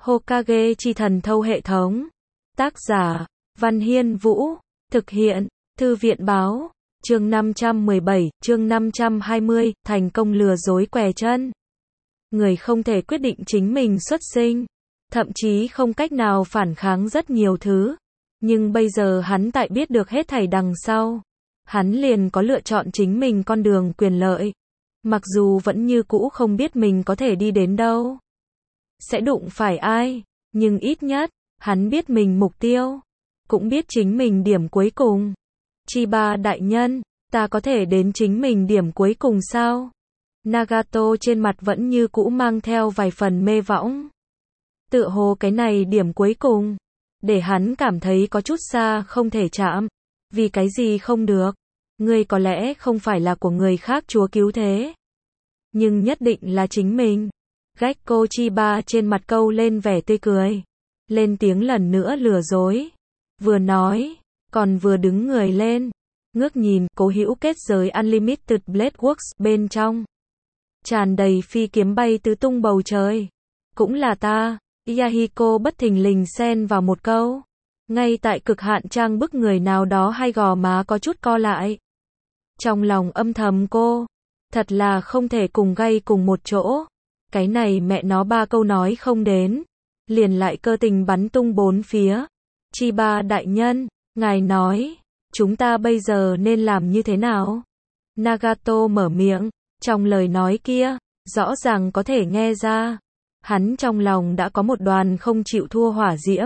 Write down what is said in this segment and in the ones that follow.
Hokage chi thần thâu hệ thống. Tác giả, Văn Hiên Vũ. Thực hiện, Thư viện Báo. Chương 517, chương 520, thành công lừa dối què chân. Người không thể quyết định chính mình xuất sinh, thậm chí không cách nào phản kháng rất nhiều thứ. Nhưng bây giờ hắn tại biết được hết thảy đằng sau, hắn liền có lựa chọn chính mình con đường quyền lợi. Mặc dù vẫn như cũ không biết mình có thể đi đến đâu, sẽ đụng phải ai, nhưng ít nhất, hắn biết mình mục tiêu, cũng biết chính mình điểm cuối cùng. Chiba đại nhân, ta có thể đến chính mình điểm cuối cùng sao? Nagato trên mặt vẫn như cũ mang theo vài phần mê võng. Tựa hồ cái này điểm cuối cùng, để hắn cảm thấy có chút xa không thể chạm. Vì cái gì không được? Ngươi có lẽ không phải là của người khác chúa cứu thế, nhưng nhất định là chính mình. Gekko Chiba trên mặt câu lên vẻ tươi cười, lên tiếng lần nữa lừa dối. Vừa nói, còn vừa đứng người lên, ngước nhìn cố hữu kết giới Unlimited Blade Works bên trong. Tràn đầy phi kiếm bay tứ tung bầu trời. Cũng là ta, Yahiko bất thình lình xen vào một câu. Ngay tại cực hạn trang bức người nào đó hay gò má có chút co lại. Trong lòng âm thầm cô, thật là không thể cùng gay cùng một chỗ. Cái này mẹ nó ba câu nói không đến, liền lại cơ tình bắn tung bốn phía. Chiba đại nhân, ngài nói, chúng ta bây giờ nên làm như thế nào? Nagato mở miệng, trong lời nói kia, rõ ràng có thể nghe ra, hắn trong lòng đã có một đoàn không chịu thua hỏa diễm.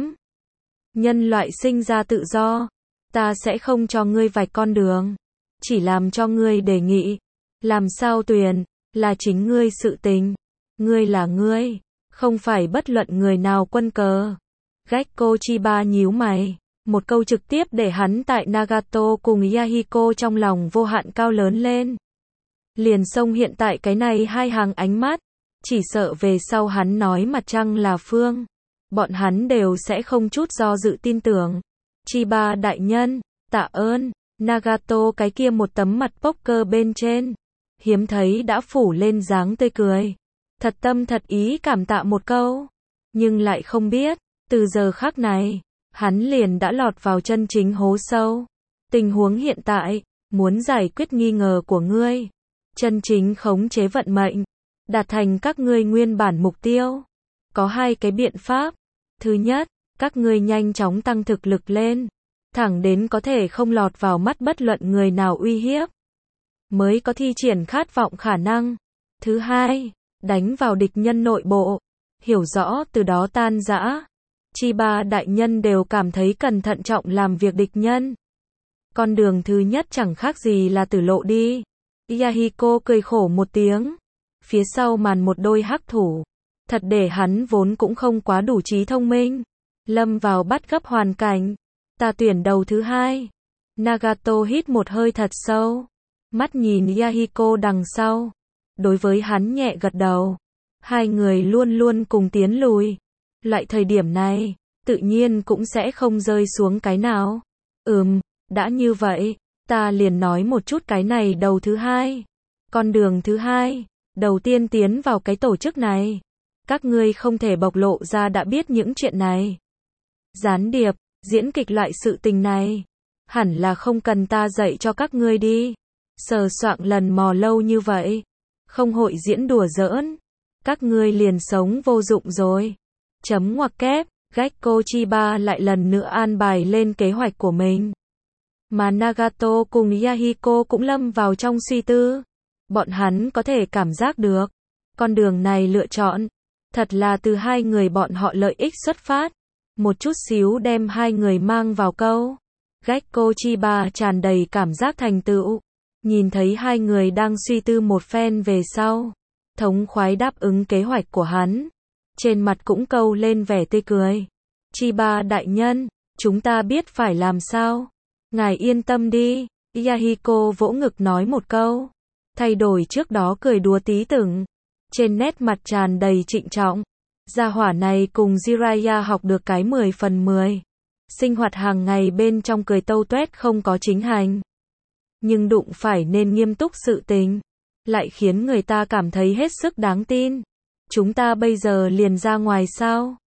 Nhân loại sinh ra tự do, ta sẽ không cho ngươi vạch con đường, chỉ làm cho ngươi đề nghị, làm sao tuyển, là chính ngươi sự tình. Ngươi là ngươi, không phải bất luận người nào quân cờ. Gekko Chiba nhíu mày, một câu trực tiếp để hắn tại Nagato cùng Yahiko trong lòng vô hạn cao lớn lên. Liền xông hiện tại cái này hai hàng ánh mắt, chỉ sợ về sau hắn nói mặt trăng là phương, bọn hắn đều sẽ không chút do dự tin tưởng. Chiba đại nhân, tạ ơn. Nagato cái kia một tấm mặt poker bên trên, hiếm thấy đã phủ lên dáng tươi cười. Thật tâm thật ý cảm tạ một câu, nhưng lại không biết, từ giờ khắc này, hắn liền đã lọt vào chân chính hố sâu. Tình huống hiện tại, muốn giải quyết nghi ngờ của ngươi, chân chính khống chế vận mệnh, đạt thành các ngươi nguyên bản mục tiêu. Có hai cái biện pháp. Thứ nhất, các ngươi nhanh chóng tăng thực lực lên, thẳng đến có thể không lọt vào mắt bất luận người nào uy hiếp, mới có thi triển khát vọng khả năng. Thứ hai, đánh vào địch nhân nội bộ, hiểu rõ từ đó tan rã. Chiba đại nhân đều cảm thấy cần thận trọng làm việc địch nhân. Con đường thứ nhất chẳng khác gì là tử lộ đi. Yahiko cười khổ một tiếng. Phía sau màn một đôi hắc thủ, thật để hắn vốn cũng không quá đủ trí thông minh, lâm vào bắt gấp hoàn cảnh. Ta tuyển đầu thứ hai. Nagato hít một hơi thật sâu, mắt nhìn Yahiko đằng sau. Đối với hắn nhẹ gật đầu. Hai người luôn luôn cùng tiến lùi. Loại thời điểm này, tự nhiên cũng sẽ không rơi xuống cái nào. Đã như vậy, ta liền nói một chút cái này đầu thứ hai. Con đường thứ hai, đầu tiên tiến vào cái tổ chức này. Các ngươi không thể bộc lộ ra đã biết những chuyện này. Gián điệp, diễn kịch loại sự tình này, hẳn là không cần ta dạy cho các ngươi đi. Sờ soạng lần mò lâu như vậy, không hội diễn đùa giỡn, các ngươi liền sống vô dụng rồi. Chấm ngoặc kép, Gekko Chiba lại lần nữa an bài lên kế hoạch của mình. Mà Nagato cùng Yahiko cũng lâm vào trong suy tư. Bọn hắn có thể cảm giác được, con đường này lựa chọn, thật là từ hai người bọn họ lợi ích xuất phát. Một chút xíu đem hai người mang vào câu. Gekko Chiba tràn đầy cảm giác thành tựu. Nhìn thấy hai người đang suy tư một phen về sau, thống khoái đáp ứng kế hoạch của hắn. Trên mặt cũng câu lên vẻ tươi cười. Chiba đại nhân, chúng ta biết phải làm sao. Ngài yên tâm đi. Yahiko vỗ ngực nói một câu, thay đổi trước đó cười đùa tí tưởng. Trên nét mặt tràn đầy trịnh trọng. Gia hỏa này cùng Jiraiya học được cái 10 phần 10. Sinh hoạt hàng ngày bên trong cười tâu tuét không có chính hành. Nhưng đụng phải nên nghiêm túc sự tình, lại khiến người ta cảm thấy hết sức đáng tin. Chúng ta bây giờ liền ra ngoài sao?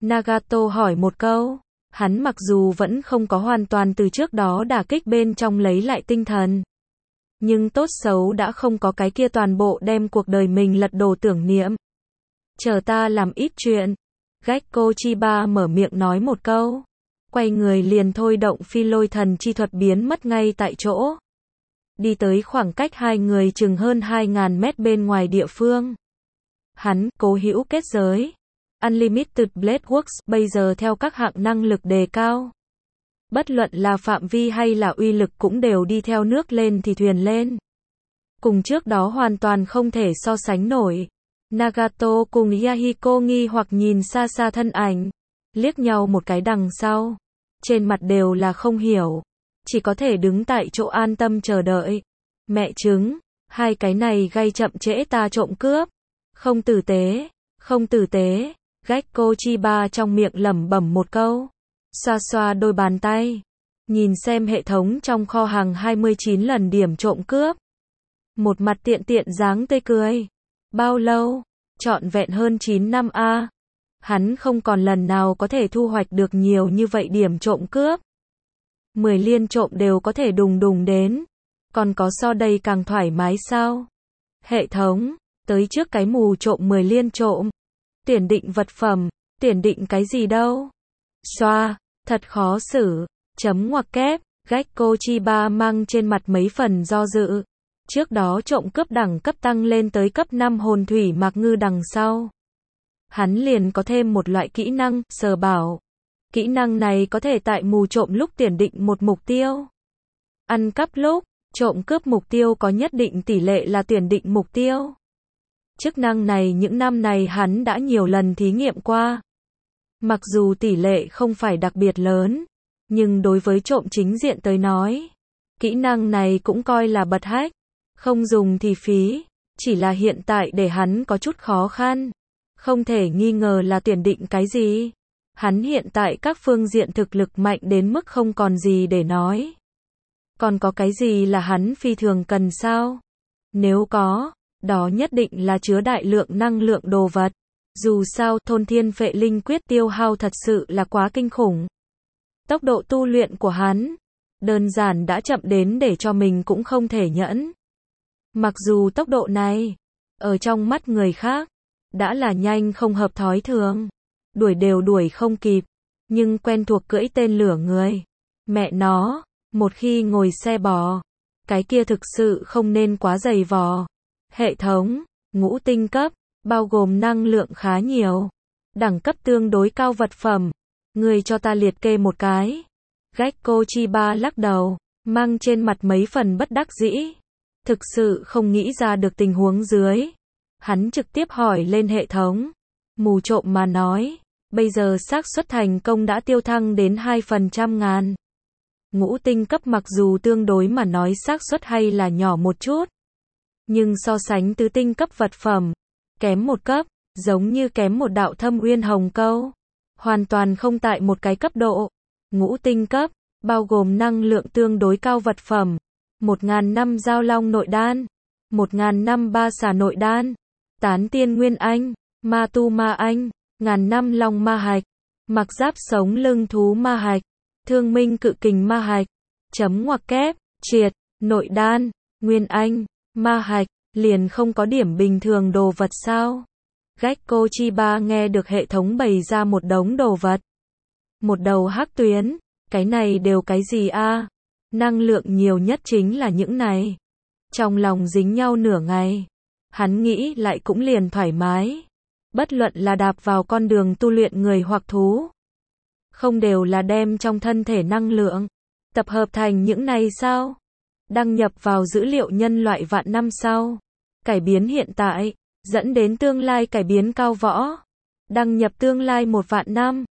Nagato hỏi một câu. Hắn mặc dù vẫn không có hoàn toàn từ trước đó đả kích bên trong lấy lại tinh thần. Nhưng tốt xấu đã không có cái kia toàn bộ đem cuộc đời mình lật đổ tưởng niệm. Chờ ta làm ít chuyện. Gekko Chiba mở miệng nói một câu. Quay người liền thôi động phi lôi thần chi thuật biến mất ngay tại chỗ. Đi tới khoảng cách hai người chừng hơn 2.000 mét bên ngoài địa phương. Hắn, cố hữu kết giới. Unlimited Blade Works, bây giờ theo các hạng năng lực đề cao. Bất luận là phạm vi hay là uy lực cũng đều đi theo nước lên thì thuyền lên. Cùng trước đó hoàn toàn không thể so sánh nổi. Nagato cùng Yahiko nghi hoặc nhìn xa xa thân ảnh. Liếc nhau một cái đằng sau. Trên mặt đều là không hiểu. Chỉ có thể đứng tại chỗ an tâm chờ đợi. Mẹ chứng, hai cái này gây chậm trễ ta trộm cướp. Không tử tế, không tử tế. Gekko Chiba trong miệng lẩm bẩm một câu. Xoa xoa đôi bàn tay. Nhìn xem hệ thống trong kho hàng 29 lần điểm trộm cướp. Một mặt tiện tiện dáng tươi cười. Bao lâu? Trọn vẹn hơn 9 năm a. Hắn không còn lần nào có thể thu hoạch được nhiều như vậy điểm trộm cướp. 10 liên trộm đều có thể đùng đùng đến. Còn có so đây càng thoải mái sao? Hệ thống, tới trước cái mù trộm 10 liên trộm. Tuyển định vật phẩm, tuyển định cái gì đâu? Xoa, thật khó xử. Chấm ngoặc kép, Gekko Chiba mang trên mặt mấy phần do dự. Trước đó trộm cướp đẳng cấp tăng lên tới cấp 5 hồn thủy mạc ngư đằng sau. Hắn liền có thêm một loại kỹ năng, sờ bảo. Kỹ năng này có thể tại mù trộm lúc tuyển định một mục tiêu. Ăn cắp lúc, trộm cướp mục tiêu có nhất định tỷ lệ là tuyển định mục tiêu. Chức năng này những năm này hắn đã nhiều lần thí nghiệm qua. Mặc dù tỷ lệ không phải đặc biệt lớn, nhưng đối với trộm chính diện tới nói, kỹ năng này cũng coi là bật hách. Không dùng thì phí, chỉ là hiện tại để hắn có chút khó khăn. Không thể nghi ngờ là tuyển định cái gì. Hắn hiện tại các phương diện thực lực mạnh đến mức không còn gì để nói. Còn có cái gì là hắn phi thường cần sao? Nếu có, đó nhất định là chứa đại lượng năng lượng đồ vật. Dù sao thôn thiên phệ linh quyết tiêu hao thật sự là quá kinh khủng. Tốc độ tu luyện của hắn, đơn giản đã chậm đến để cho mình cũng không thể nhẫn. Mặc dù tốc độ này, ở trong mắt người khác, đã là nhanh không hợp thói thường. Đuổi đều đuổi không kịp, nhưng quen thuộc cưỡi tên lửa người. Mẹ nó, một khi ngồi xe bò, cái kia thực sự không nên quá dày vò. Hệ thống, ngũ tinh cấp, bao gồm năng lượng khá nhiều. Đẳng cấp tương đối cao vật phẩm. Người cho ta liệt kê một cái. Gekko Chiba lắc đầu, mang trên mặt mấy phần bất đắc dĩ. Thực sự không nghĩ ra được tình huống dưới. Hắn trực tiếp hỏi lên hệ thống. Mù trộm mà nói, bây giờ xác suất thành công đã tiêu thăng đến 2% ngàn. Ngũ tinh cấp mặc dù tương đối mà nói xác suất hay là nhỏ một chút. Nhưng so sánh tứ tinh cấp vật phẩm, kém một cấp, giống như kém một đạo thâm uyên hồng câu. Hoàn toàn không tại một cái cấp độ. Ngũ tinh cấp, bao gồm năng lượng tương đối cao vật phẩm. 1.000 năm giao long nội đan. 1.000 năm ba xà nội đan. Tán tiên nguyên anh. Ma tu ma anh. 1.000 năm long ma hạch. Mặc giáp sống lưng thú ma hạch. Thương minh cự kình ma hạch. Chấm ngoặc kép, triệt, nội đan, nguyên anh, ma hạch, liền không có điểm bình thường đồ vật sao? Gekko Chiba nghe được hệ thống bày ra một đống đồ vật. Một đầu hắc tuyến, cái này đều cái gì a? Năng lượng nhiều nhất chính là những này. Trong lòng dính nhau nửa ngày. Hắn nghĩ lại cũng liền thoải mái. Bất luận là đạp vào con đường tu luyện người hoặc thú. Không đều là đem trong thân thể năng lượng. Tập hợp thành những này sao? Đăng nhập vào dữ liệu nhân loại vạn năm sau. Cải biến hiện tại. Dẫn đến tương lai cải biến cao võ. Đăng nhập tương lai 1 vạn năm.